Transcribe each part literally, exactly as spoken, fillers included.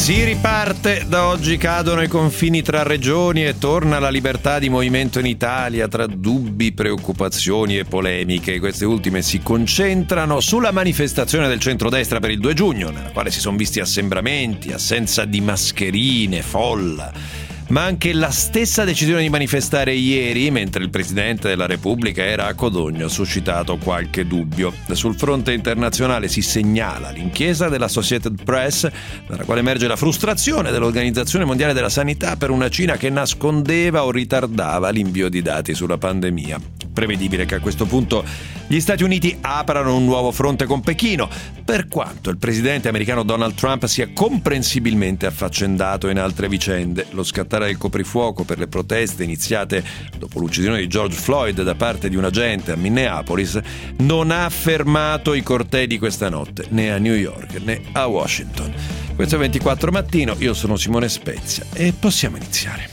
Si riparte, da oggi cadono i confini tra regioni e torna la libertà di movimento in Italia, tra dubbi, preoccupazioni e polemiche. Queste ultime si concentrano sulla manifestazione del centrodestra per il due giugno, nella quale si sono visti assembramenti, assenza di mascherine, folla. Ma anche la stessa decisione di manifestare ieri, mentre il Presidente della Repubblica era a Codogno, ha suscitato qualche dubbio. Sul fronte internazionale si segnala l'inchiesta dell'Associated Press, dalla quale emerge la frustrazione dell'Organizzazione Mondiale della Sanità per una Cina che nascondeva o ritardava l'invio di dati sulla pandemia. Prevedibile che a questo punto gli Stati Uniti aprano un nuovo fronte con Pechino, per quanto il presidente americano Donald Trump sia comprensibilmente affaccendato in altre vicende. Lo scattare del coprifuoco per le proteste iniziate dopo l'uccisione di George Floyd da parte di un agente a Minneapolis non ha fermato i cortei di questa notte, né a New York né a Washington. Questo è ventiquattro Mattino, io sono Simone Spezia e possiamo iniziare.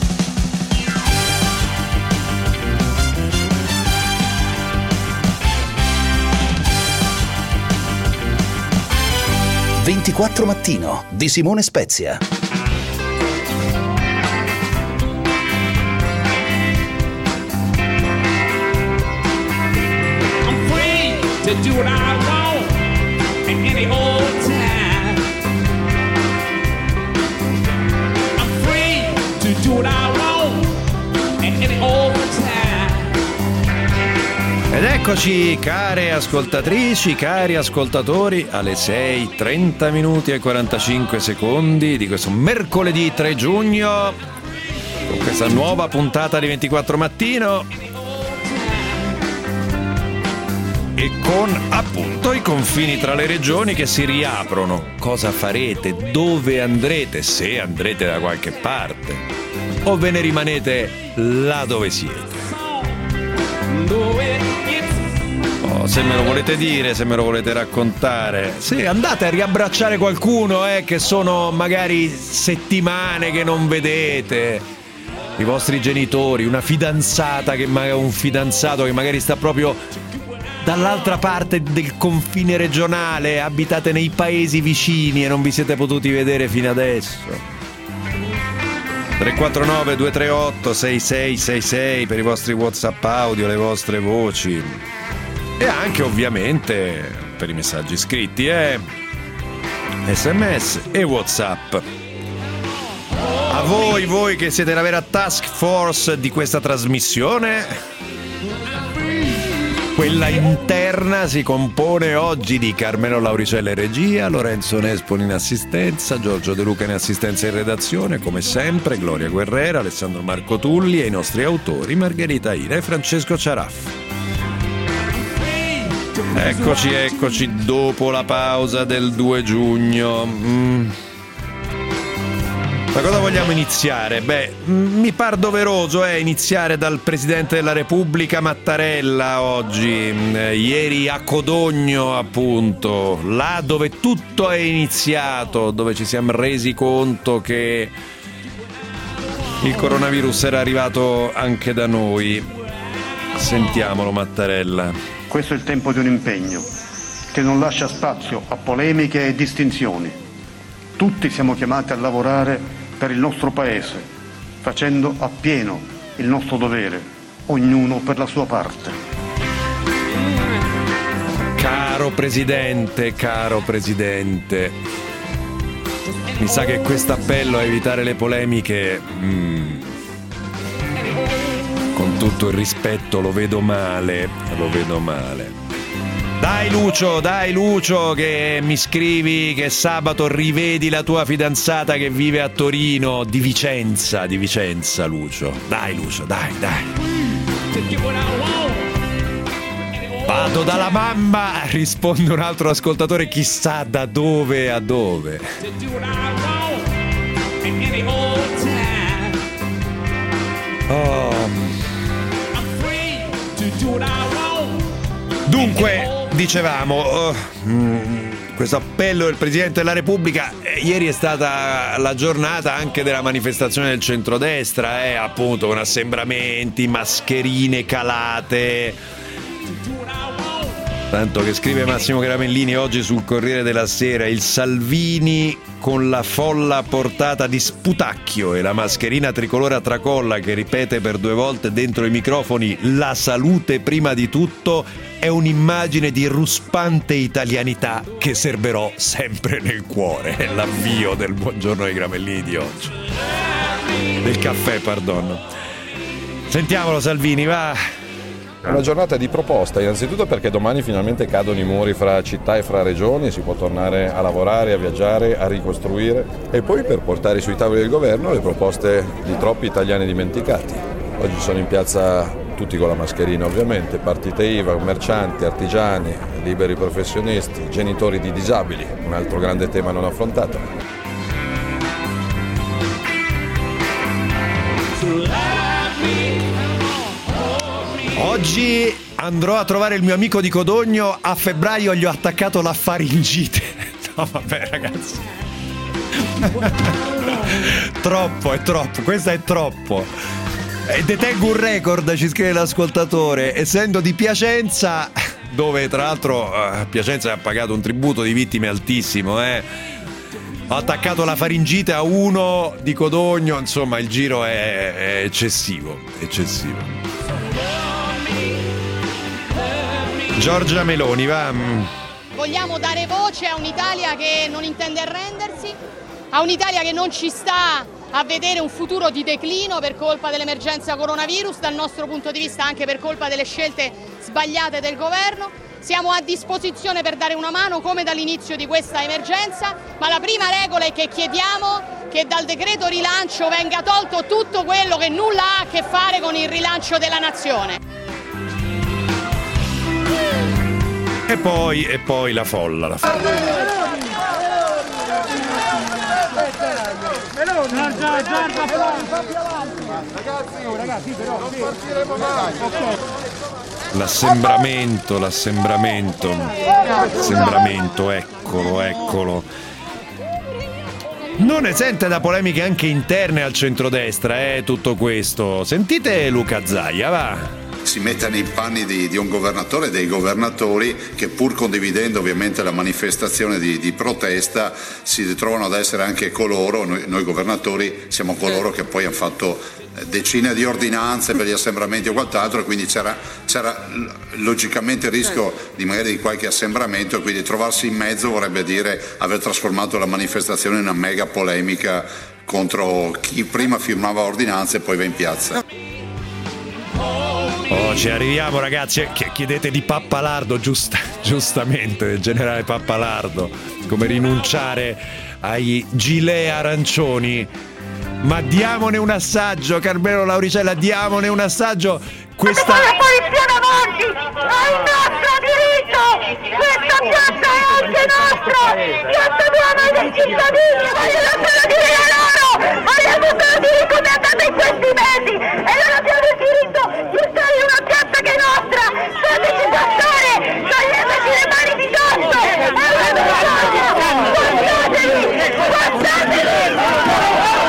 ventiquattro Mattino di Simone Spezia. I'm free to do what I want at any old time. I'm free to do what I want at any old time. Ed eccoci, care ascoltatrici, cari ascoltatori, alle sei e trenta minuti e quarantacinque secondi di questo mercoledì tre giugno, con questa nuova puntata di ventiquattro Mattino e con appunto i confini tra le regioni che si riaprono. Cosa farete? Dove andrete? Se andrete da qualche parte o ve ne rimanete là dove siete? Oh, se me lo volete dire, se me lo volete raccontare, sì, andate a riabbracciare qualcuno eh, che sono magari settimane che non vedete, i vostri genitori, una fidanzata che magari, un fidanzato che magari sta proprio dall'altra parte del confine regionale, abitate nei paesi vicini e non vi siete potuti vedere fino adesso. tre quattro nove due tre otto sei sei sei sei per i vostri WhatsApp audio, le vostre voci e anche ovviamente per i messaggi scritti e eh? sms e WhatsApp. A voi, voi che siete la vera task force di questa trasmissione, quella interna si compone oggi di Carmelo Lauricella in regia, Lorenzo Nespoli in assistenza, Giorgio De Luca in assistenza in redazione, come sempre Gloria Guerrera, Alessandro Marco Tulli e i nostri autori Margherita Ira e Francesco Ciaraffi. Eccoci, eccoci dopo la pausa del due giugno. Mm. Da cosa vogliamo iniziare? Beh, mi par doveroso eh, iniziare dal Presidente della Repubblica Mattarella oggi, ieri a Codogno appunto, là dove tutto è iniziato, dove ci siamo resi conto che il coronavirus era arrivato anche da noi. Sentiamolo Mattarella. Questo è il tempo di un impegno che non lascia spazio a polemiche e distinzioni. Tutti siamo chiamati a lavorare per il nostro Paese, facendo appieno il nostro dovere, ognuno per la sua parte. Caro Presidente, caro Presidente, mi sa che questo appello a evitare le polemiche, mm, con tutto il rispetto, lo vedo male, lo vedo male. Dai Lucio, dai Lucio che mi scrivi che sabato rivedi la tua fidanzata che vive a Torino, di Vicenza, di Vicenza Lucio. Dai Lucio, dai, dai. Vado dalla mamma, risponde un altro ascoltatore, chissà da dove a dove. Oh. Dunque, dicevamo, uh, mm, questo appello del Presidente della Repubblica, eh, ieri è stata la giornata anche della manifestazione del centrodestra, eh, appunto con assembramenti, mascherine calate. Tanto che scrive Massimo Gramellini oggi sul Corriere della Sera: il Salvini con la folla a portata di sputacchio e la mascherina tricolore a tracolla che ripete per due volte dentro i microfoni "la salute prima di tutto" è un'immagine di ruspante italianità che serberò sempre nel cuore. È l'avvio del buongiorno ai Gramellini di oggi, del caffè, pardon. Sentiamolo Salvini, va. È una giornata di proposta, innanzitutto perché domani finalmente cadono i muri fra città e fra regioni, si può tornare a lavorare, a viaggiare, a ricostruire, e poi per portare sui tavoli del governo le proposte di troppi italiani dimenticati. Oggi sono in piazza tutti con la mascherina ovviamente, partite I V A, commercianti, artigiani, liberi professionisti, genitori di disabili, un altro grande tema non affrontato. Oggi andrò a trovare il mio amico di Codogno, a febbraio gli ho attaccato la faringite. No vabbè ragazzi. Troppo, è troppo, questo è troppo. E detengo un record, ci scrive l'ascoltatore, essendo di Piacenza, dove tra l'altro uh, Piacenza ha pagato un tributo di vittime altissimo, eh. Ho attaccato la faringite a uno di Codogno, insomma il giro è, è eccessivo, eccessivo. Giorgia Meloni, va. Vogliamo dare voce a un'Italia che non intende arrendersi, a un'Italia che non ci sta a vedere un futuro di declino per colpa dell'emergenza coronavirus, dal nostro punto di vista anche per colpa delle scelte sbagliate del governo. Siamo a disposizione per dare una mano come dall'inizio di questa emergenza, ma la prima regola è che chiediamo che dal decreto rilancio venga tolto tutto quello che nulla ha a che fare con il rilancio della nazione. E poi, e poi la folla, la folla. L'assembramento, l'assembramento, l'assembramento, eccolo, eccolo. Non ne sente da polemiche anche interne al centrodestra, eh, tutto questo. Sentite Luca Zaia, va. Si metta nei panni di, di un governatore e dei governatori che, pur condividendo ovviamente la manifestazione di, di protesta, si ritrovano ad essere anche coloro, noi, noi governatori siamo coloro che poi hanno fatto decine di ordinanze per gli assembramenti o quant'altro, e quindi c'era, c'era logicamente il rischio di magari di qualche assembramento, e quindi trovarsi in mezzo vorrebbe dire aver trasformato la manifestazione in una mega polemica contro chi prima firmava ordinanze e poi va in piazza. Oh, ci arriviamo ragazzi, chiedete di Pappalardo, giusta, giustamente, del generale Pappalardo, come rinunciare ai gilet arancioni. Ma diamone un assaggio, Carmelo Lauricella, diamone un assaggio. Questa... la polizia davanti, è il nostro diritto, questa piazza è anche nostra, piazza d'uomo dei cittadini, vogliono solo dire a loro, vogliono solo dire come è andata in questi mesi, e non abbiamo il diritto di stare in una piazza che è nostra, fateci passare, toglieteci le mani di dosso, è una vergogna, guardatevi, guardatevi!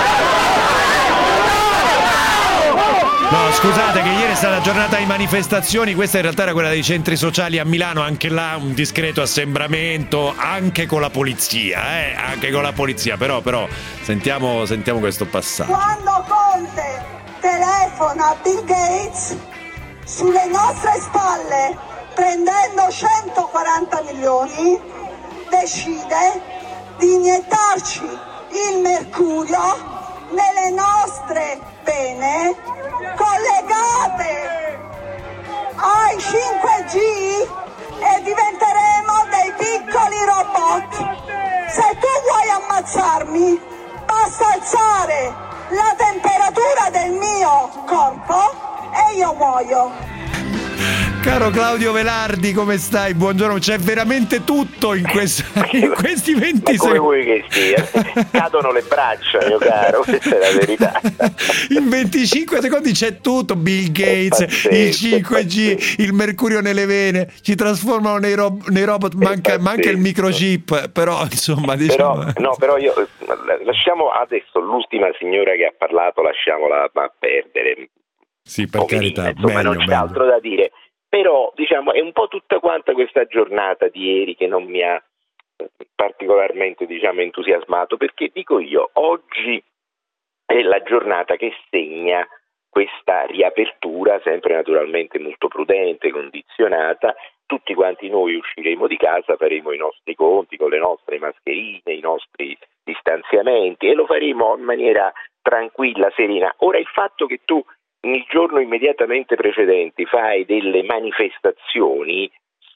No, scusate che ieri è stata giornata di manifestazioni, questa in realtà era quella dei centri sociali a Milano, anche là un discreto assembramento, anche con la polizia, eh, anche con la polizia, però, però sentiamo, sentiamo questo passaggio. Quando Conte telefona a Bill Gates sulle nostre spalle, prendendo centoquaranta milioni, decide di iniettarci il mercurio nelle nostre vene collegate ai cinque G e diventeremo dei piccoli robot. Se tu vuoi ammazzarmi, basta alzare la temperatura del mio corpo e io muoio. Caro Claudio Velardi, come stai? Buongiorno, c'è veramente tutto in, questo, in questi venti secondi. Come secondi. vuoi che sia? Cadono le braccia, mio caro, questa è la verità. In venticinque secondi c'è tutto, Bill Gates, pazzesco, il cinque G, il mercurio nelle vene, ci trasformano nei, rob- nei robot, manca, manca il microchip, però insomma diciamo... Però, no, però io, lasciamo adesso l'ultima signora che ha parlato, lasciamola a perdere. Sì, per carità, insomma, meglio, non c'è meglio. altro da dire. però diciamo è un po' tutta quanta questa giornata di ieri che non mi ha particolarmente diciamo entusiasmato, perché dico io, oggi è la giornata che segna questa riapertura, sempre naturalmente molto prudente, condizionata. Tutti quanti noi usciremo di casa, faremo i nostri conti con le nostre mascherine, i nostri distanziamenti, e lo faremo in maniera tranquilla, serena. Ora, il fatto che tu il giorno immediatamente precedente fai delle manifestazioni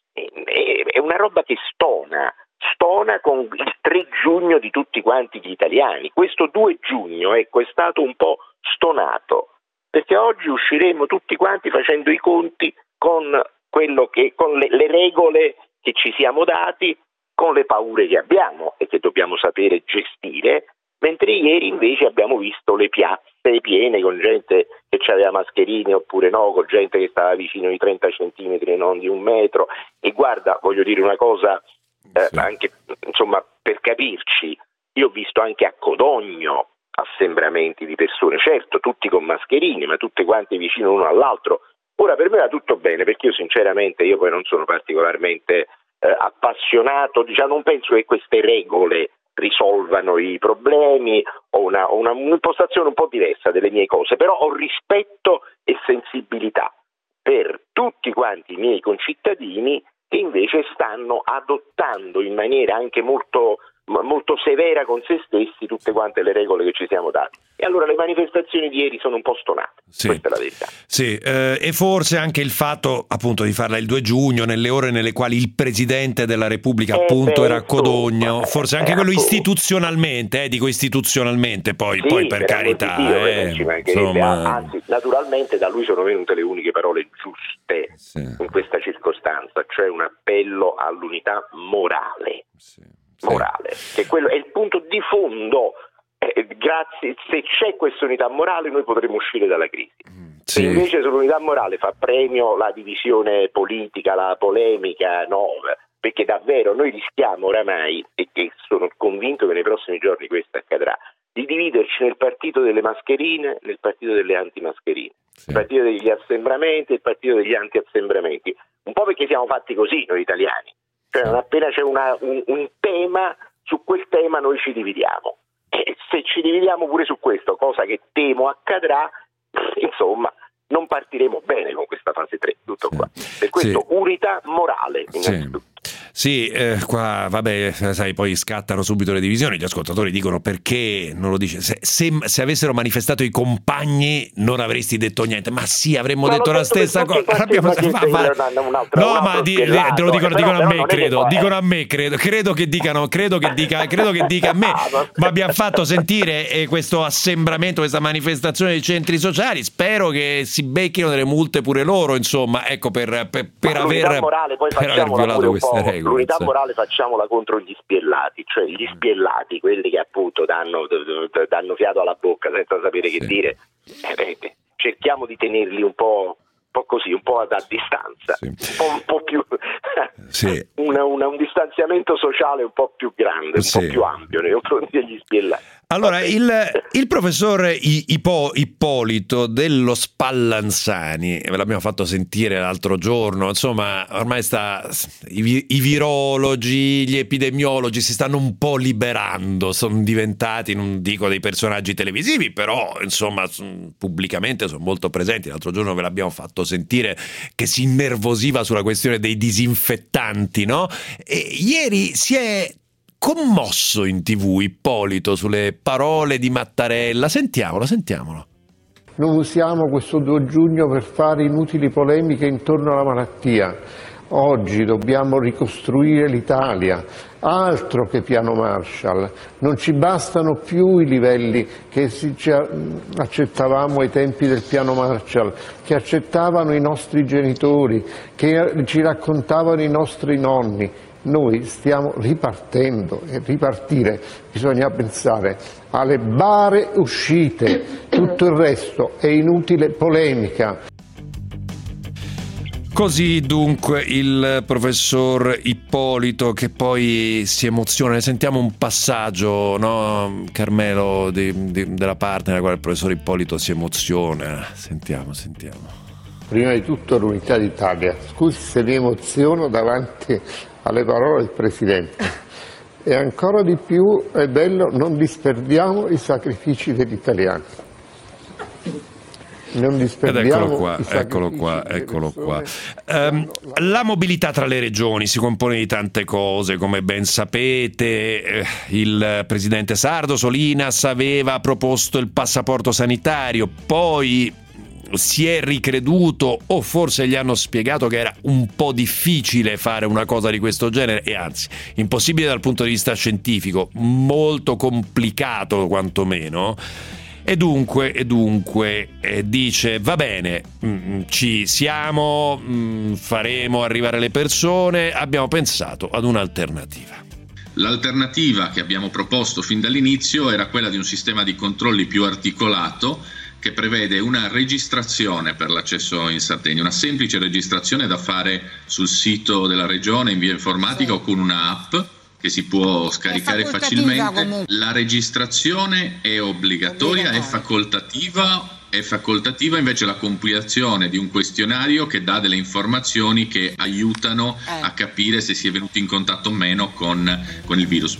è una roba che stona, stona con il tre giugno di tutti quanti gli italiani. Questo due giugno, ecco, è stato un po' stonato, perché oggi usciremo tutti quanti facendo i conti con quello che, con le, le regole che ci siamo dati, con le paure che abbiamo e che dobbiamo sapere gestire, mentre ieri invece abbiamo visto le piazze piene con gente che aveva mascherine oppure no, con gente che stava vicino ai trenta centimetri e non di un metro. E guarda, voglio dire una cosa, eh, sì. anche insomma per capirci, io ho visto anche a Codogno assembramenti di persone, certo tutti con mascherine, ma tutte quante vicino l'uno all'altro. Ora, per me va tutto bene, perché io sinceramente io poi non sono particolarmente eh, appassionato, diciamo, non penso che queste regole risolvano i problemi, ho una, una, un'impostazione un po' diversa delle mie cose, però ho rispetto e sensibilità per tutti quanti i miei concittadini che invece stanno adottando in maniera anche molto, molto severa con se stessi tutte quante le regole che ci siamo dati. E allora le manifestazioni di ieri sono un po' stonate, sì. Questa è la verità. Sì, eh, e forse anche il fatto appunto di farla il due giugno, nelle ore nelle quali il Presidente della Repubblica eh appunto beh, era a Codogno, forse anche eh, quello appunto. istituzionalmente, eh, dico istituzionalmente, poi, sì, poi per, per carità. Dio, eh, insomma... Anzi, naturalmente da lui sono venute le uniche parole giuste sì. in questa circostanza, cioè un appello all'unità morale, sì. morale, sì. che quello è il punto di fondo. Eh, grazie, se c'è questa unità morale noi potremo uscire dalla crisi. Sì. Se invece sull'unità morale fa premio la divisione politica, la polemica, no, perché davvero noi rischiamo oramai, e che sono convinto che nei prossimi giorni questo accadrà, di dividerci nel partito delle mascherine, nel partito delle antimascherine, sì. il partito degli assembramenti e il partito degli anti-assembramenti, un po' perché siamo fatti così noi italiani, cioè non appena c'è una, un, un tema, su quel tema noi ci dividiamo. E se ci dividiamo pure su questo, cosa che temo accadrà, insomma, non partiremo bene con questa fase tre, tutto qua. Per questo sì. unità morale innanzitutto. Sì. Sì, eh, qua vabbè, sai, poi scattano subito le divisioni, gli ascoltatori dicono perché non lo dice, se, se, se avessero manifestato i compagni non avresti detto niente, ma sì, avremmo ma detto la stessa cosa. Abbiamo, ma, ma, no, ma di, te lo dicono, dicono a me, credo, dicono a me, credo, credo che dicano, credo che dica, credo che dica a me, ma abbiamo fatto sentire eh, questo assembramento, questa manifestazione dei centri sociali, spero che si becchino delle multe pure loro, insomma, ecco, per, per, per aver, morale, poi per aver violato queste regole. L'unità morale facciamola contro gli spiellati, cioè gli spiellati, quelli che appunto danno, danno fiato alla bocca senza sapere che sì. dire. Eh, cerchiamo di tenerli un po', un po' così, un po' a, a distanza, sì. un, po', un po' più sì. una, una, un distanziamento sociale un po' più grande, un sì. po' più ampio nei confronti degli spiellati. Allora, il, il professor Ipo, Ippolito dello Spallanzani, ve l'abbiamo fatto sentire l'altro giorno, insomma, ormai sta, i, i virologi, gli epidemiologi si stanno un po' liberando, sono diventati, non dico dei personaggi televisivi, però, insomma, pubblicamente sono molto presenti. L'altro giorno ve l'abbiamo fatto sentire che si innervosiva sulla questione dei disinfettanti, no? E ieri si è commosso in tivù Ippolito sulle parole di Mattarella. Sentiamolo, sentiamolo. Non usiamo questo due giugno per fare inutili polemiche intorno alla malattia. Oggi dobbiamo ricostruire l'Italia, altro che piano Marshall. Non ci bastano più i livelli che accettavamo ai tempi del piano Marshall, che accettavano i nostri genitori, che ci raccontavano i nostri nonni. Noi stiamo ripartendo e ripartire bisogna pensare alle bare uscite, tutto il resto è inutile polemica. Così dunque il professor Ippolito, che poi si emoziona. Sentiamo un passaggio, no, Carmelo, di, di, della parte nella quale il professor Ippolito si emoziona. Sentiamo, sentiamo. prima di tutto l'unità d'Italia. Scusi se mi emoziono davanti alle parole del Presidente. E ancora di più è bello, non disperdiamo i sacrifici degli italiani. Non disperdiamo eccolo qua, eccolo qua, eccolo qua. Um, la mobilità tra le regioni si compone di tante cose, come ben sapete. Il presidente sardo Solinas aveva proposto il passaporto sanitario, poi si è ricreduto, o forse gli hanno spiegato che era un po' difficile fare una cosa di questo genere, e anzi impossibile dal punto di vista scientifico, molto complicato quantomeno. E dunque, e dunque eh, dice va bene, mh, ci siamo, mh, faremo arrivare le persone, abbiamo pensato ad un'alternativa. L'alternativa che abbiamo proposto fin dall'inizio era quella di un sistema di controlli più articolato, che prevede una registrazione per l'accesso in Sardegna, una semplice registrazione da fare sul sito della regione in via informatica o con una app che si può scaricare facilmente. Comunque. La registrazione è obbligatoria, è facoltativa, è facoltativa invece la compilazione di un questionario che dà delle informazioni che aiutano eh. a capire se si è venuti in contatto o meno con, con il virus.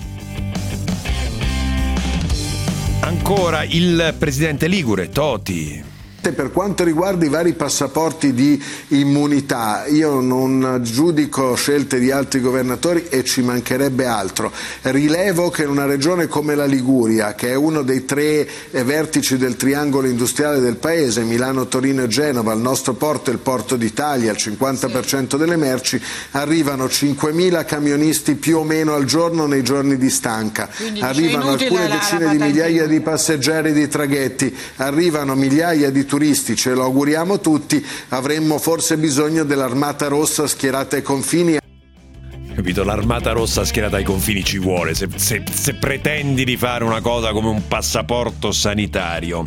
Ancora il presidente ligure, Toti. Per quanto riguarda i vari passaporti di immunità, io non giudico scelte di altri governatori e ci mancherebbe altro. Rilevo che in una regione come la Liguria, che è uno dei tre vertici del triangolo industriale del paese, Milano, Torino e Genova, il nostro porto è il porto d'Italia, il cinquanta per cento delle merci, arrivano cinquemila camionisti più o meno al giorno nei giorni di stanca, quindi arrivano alcune la, decine la di migliaia di passeggeri di traghetti, arrivano migliaia di turisti, ce lo auguriamo tutti, avremmo forse bisogno dell'Armata Rossa schierata ai confini. Capito, l'Armata Rossa schierata ai confini ci vuole, se, se, se pretendi di fare una cosa come un passaporto sanitario.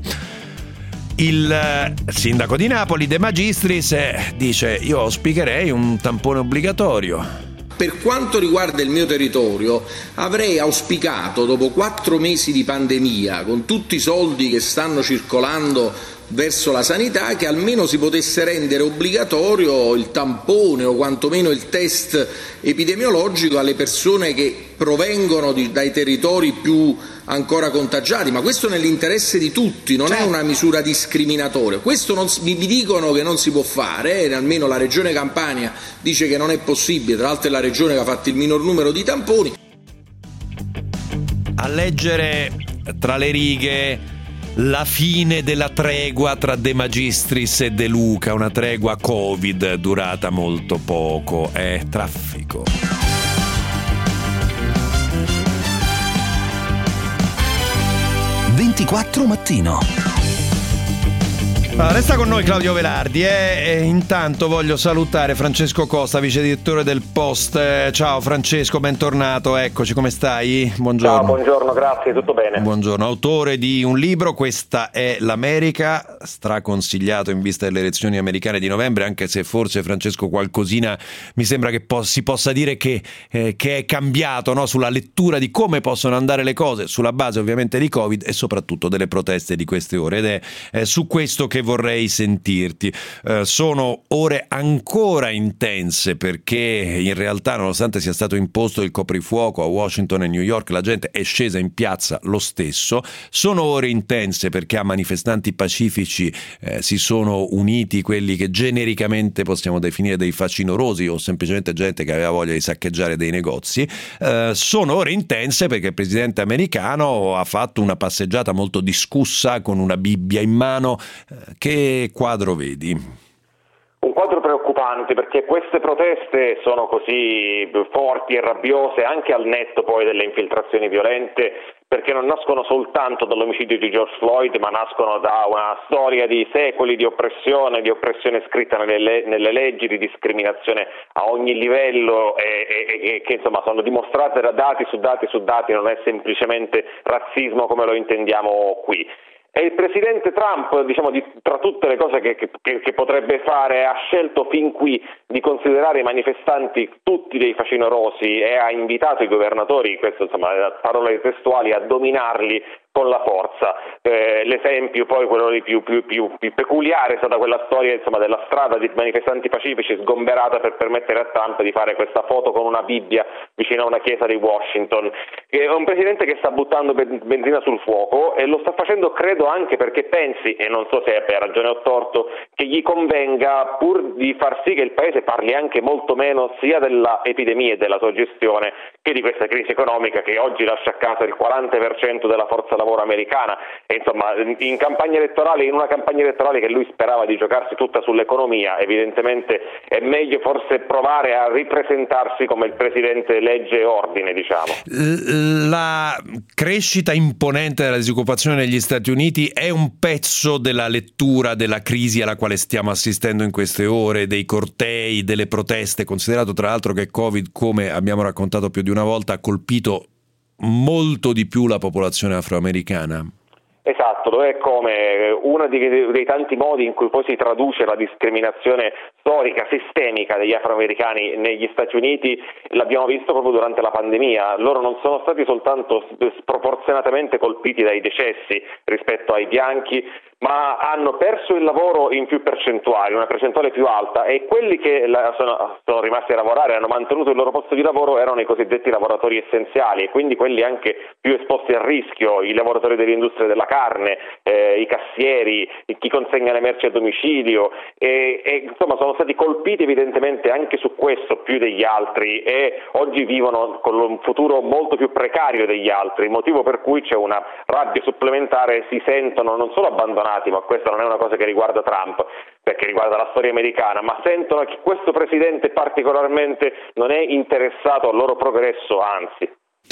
Il sindaco di Napoli, De Magistris, dice: io auspicherei un tampone obbligatorio. Per quanto riguarda il mio territorio, avrei auspicato, dopo quattro mesi di pandemia, con tutti i soldi che stanno circolando verso la sanità, che almeno si potesse rendere obbligatorio il tampone o quantomeno il test epidemiologico alle persone che provengono di, dai territori più ancora contagiati, ma questo nell'interesse di tutti, non certo. è una misura discriminatoria. Questo non, mi, mi dicono che non si può fare, eh, almeno la regione Campania dice che non è possibile, tra l'altro è la regione che ha fatto il minor numero di tamponi. A leggere tra le righe la fine della tregua tra De Magistris e De Luca, una tregua Covid durata molto poco, è traffico. ventiquattro mattino. Allora, resta con noi Claudio Velardi eh? e intanto voglio salutare Francesco Costa, vice direttore del Post. Eh, ciao Francesco, bentornato, eccoci, come stai? Buongiorno. Ciao, buongiorno, grazie, tutto bene. Buongiorno, autore di un libro, Questa è l'America, straconsigliato in vista delle elezioni americane di novembre, anche se forse Francesco qualcosina mi sembra che po- si possa dire che, eh, che è cambiato, no? Sulla lettura di come possono andare le cose, sulla base ovviamente di Covid e soprattutto delle proteste di queste ore, ed è eh, su questo che vorrei sentirti. Eh, sono ore ancora intense perché in realtà, nonostante sia stato imposto il coprifuoco a Washington e New York, la gente è scesa in piazza lo stesso. Sono ore intense perché a manifestanti pacifici eh, si sono uniti quelli che genericamente possiamo definire dei facinorosi o semplicemente gente che aveva voglia di saccheggiare dei negozi. Eh, sono ore intense perché il presidente americano ha fatto una passeggiata molto discussa con una Bibbia in mano. Eh, Che quadro vedi? Un quadro preoccupante, perché queste proteste sono così forti e rabbiose anche al netto poi delle infiltrazioni violente, perché non nascono soltanto dall'omicidio di George Floyd, ma nascono da una storia di secoli di oppressione, di oppressione scritta nelle, nelle leggi, di discriminazione a ogni livello e, e, e che insomma sono dimostrate da dati su dati su dati, non è semplicemente razzismo come lo intendiamo qui. E il presidente Trump, diciamo, di, tra tutte le cose che, che, che potrebbe fare, ha scelto fin qui di considerare i manifestanti tutti dei facinorosi e ha invitato i governatori, questo insomma parole testuali, a dominarli con la forza. Eh, l'esempio poi quello di più, più, più, più peculiare è stata quella storia insomma della strada di manifestanti pacifici sgomberata per permettere a Trump di fare questa foto con una Bibbia vicino a una chiesa di Washington. È un presidente che sta buttando benzina sul fuoco e lo sta facendo credo anche perché pensi, e non so se abbia ragione o torto, che gli convenga pur di far sì che il paese parli anche molto meno sia dell'epidemia e della sua gestione che di questa crisi economica che oggi lascia a casa il quaranta per cento della forza lavoro americana. E insomma, in campagna elettorale, in una campagna elettorale che lui sperava di giocarsi tutta sull'economia, evidentemente è meglio forse provare a ripresentarsi come il presidente legge e ordine, diciamo. La crescita imponente della disoccupazione negli Stati Uniti è un pezzo della lettura della crisi alla quale stiamo assistendo in queste ore, dei cortei, delle proteste, considerato tra l'altro che Covid, come abbiamo raccontato più di una volta, ha colpito molto di più la popolazione afroamericana. Esatto, lo è come uno dei, dei tanti modi in cui poi si traduce la discriminazione storica, sistemica degli afroamericani negli Stati Uniti, l'abbiamo visto proprio durante la pandemia. Loro non sono stati soltanto sproporzionatamente colpiti dai decessi rispetto ai bianchi, ma hanno perso il lavoro in più percentuali, una percentuale più alta, e quelli che sono, sono rimasti a lavorare e hanno mantenuto il loro posto di lavoro erano i cosiddetti lavoratori essenziali, e quindi quelli anche più esposti al rischio, i lavoratori dell'industria della carne, eh, i cassieri, chi consegna le merci a domicilio, e, e insomma sono stati colpiti evidentemente anche su questo più degli altri, e oggi vivono con un futuro molto più precario degli altri, motivo per cui c'è una rabbia supplementare, si sentono non solo abbandonati, ma questa non è una cosa che riguarda Trump, perché riguarda la storia americana, ma sentono che questo presidente particolarmente non è interessato al loro progresso, anzi.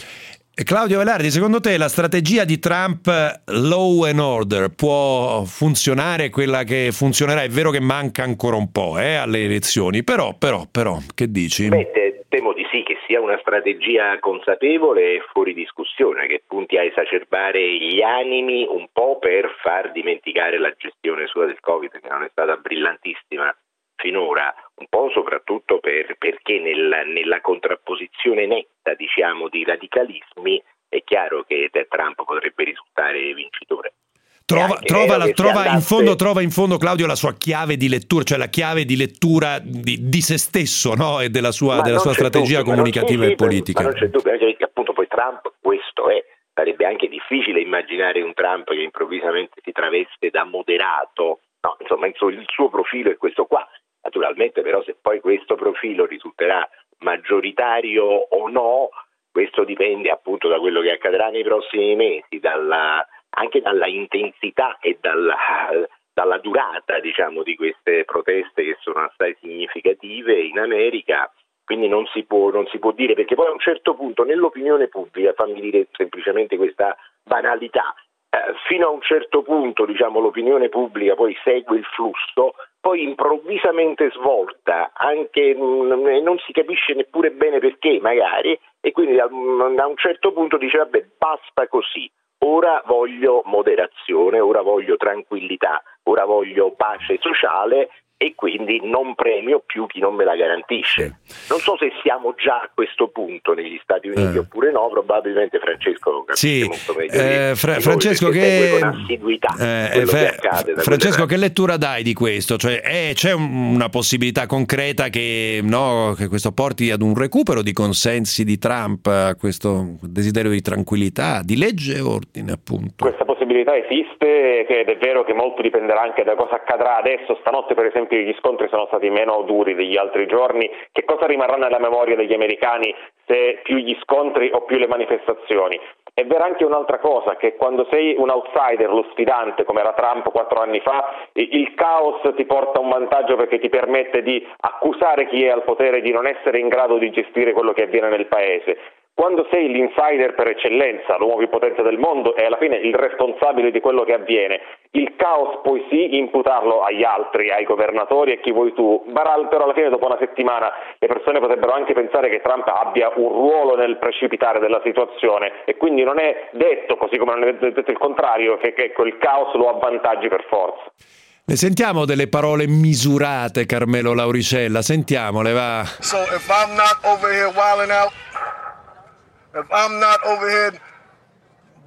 Claudio Velardi, secondo te la strategia di Trump law and order può funzionare, quella che funzionerà? È vero che manca ancora un po' eh, alle elezioni, però, però, però, che dici? Beh, temo di sì, che sia una strategia consapevole e fuori discussione, che punti a esacerbare gli animi un po' per far dimenticare la gestione sua del Covid, che non è stata brillantissima finora, un po' soprattutto per, perché nel, nella contrapposizione netta, diciamo, di radicalismi è chiaro che Trump potrebbe risultare vincitore. Trova, trova, la, trova, andasse... in fondo, trova in fondo Claudio la sua chiave di lettura, cioè la chiave di lettura di, di se stesso, no? E della sua, della sua strategia dubbio, comunicativa sì, e politica. Ma non c'è dubbio, perché appunto poi Trump questo è. Sarebbe anche difficile immaginare un Trump che improvvisamente si traveste da moderato, no, insomma il suo, il suo profilo è questo qua. Naturalmente però se poi questo profilo risulterà maggioritario o no, questo dipende appunto da quello che accadrà nei prossimi mesi, dalla, anche dalla intensità e dalla, dalla durata, diciamo, di queste proteste che sono assai significative in America. Quindi non si può, non si può dire, perché poi a un certo punto nell'opinione pubblica, fammi dire semplicemente questa banalità, eh, fino a un certo punto, diciamo, l'opinione pubblica poi segue il flusso, poi improvvisamente svolta, anche mh, non si capisce neppure bene perché magari, e quindi da, da un certo punto dice vabbè, basta così, ora voglio moderazione, ora voglio tranquillità, ora voglio pace sociale, e quindi non premio più chi non me la garantisce. Non so se siamo già a questo punto negli Stati Uniti eh. oppure no, probabilmente Francesco lo capisce sì. molto meglio. Eh, Fra- di Francesco, voi, che, con assiduità eh, Fra- che accade, Francesco che lettura dai di questo? Cioè, eh, c'è un, una possibilità concreta che, no, che questo porti ad un recupero di consensi di Trump, a questo desiderio di tranquillità, di legge e ordine, appunto? Questa possibilità esiste, ed è vero che molto dipenderà anche da cosa accadrà adesso. Stanotte per esempio gli scontri sono stati meno duri degli altri giorni. Che cosa rimarrà nella memoria degli americani, se più gli scontri o più le manifestazioni? È vera anche un'altra cosa, che quando sei un outsider, lo sfidante come era Trump quattro anni fa, il caos ti porta un vantaggio perché ti permette di accusare chi è al potere di non essere in grado di gestire quello che avviene nel paese. Quando sei l'insider per eccellenza, l'uomo più potente del mondo e alla fine il responsabile di quello che avviene, il caos puoi sì imputarlo agli altri, ai governatori e chi vuoi tu, però alla fine dopo una settimana le persone potrebbero anche pensare che Trump abbia un ruolo nel precipitare della situazione, e quindi non è detto, così come non è detto il contrario, che, che il caos lo avvantaggi per forza. Ne sentiamo delle parole misurate, Carmelo Lauricella, sentiamole, va. So if I'm not over here wilding out, if I'm not over here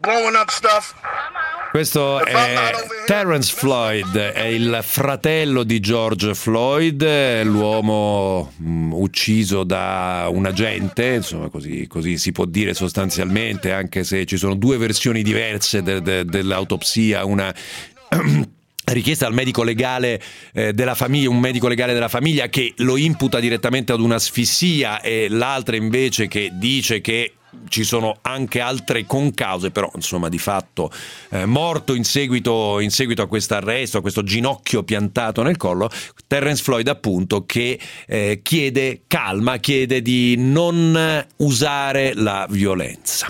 blowing up stuff. Questo è Terrence Floyd, è il fratello di George Floyd, l'uomo mh, ucciso da un agente, insomma così, così si può dire sostanzialmente, anche se ci sono due versioni diverse de, de, dell'autopsia, una richiesta al medico legale eh, della famiglia, un medico legale della famiglia che lo imputa direttamente ad un'asfissia, e l'altra invece che dice che ci sono anche altre concause, però insomma di fatto eh, morto in seguito, in seguito a questo arresto, a questo ginocchio piantato nel collo. Terrence Floyd appunto che eh, chiede calma, chiede di non usare la violenza.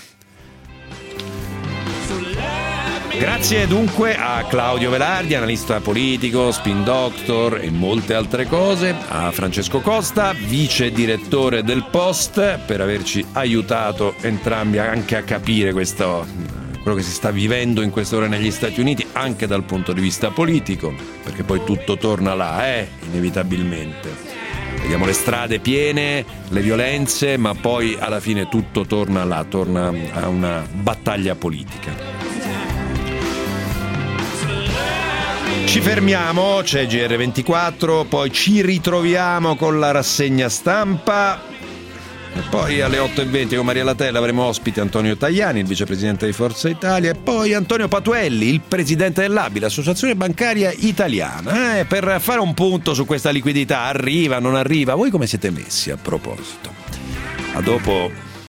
Grazie dunque a Claudio Velardi, analista politico, spin doctor e molte altre cose, a Francesco Costa, vice direttore del Post, per averci aiutato entrambi anche a capire questo, quello che si sta vivendo in queste ore negli Stati Uniti, anche dal punto di vista politico, perché poi tutto torna là, eh, inevitabilmente. Vediamo le strade piene, le violenze, ma poi alla fine tutto torna là, torna a una battaglia politica. Ci fermiamo, c'è G R ventiquattro, poi ci ritroviamo con la rassegna stampa e poi alle otto e venti con Maria Latella avremo ospite Antonio Tajani, il vicepresidente di Forza Italia, e poi Antonio Patuelli, il presidente dell'A B I, l'Associazione Bancaria Italiana, eh, per fare un punto su questa liquidità. Arriva, non arriva? Voi come siete messi a proposito? A dopo.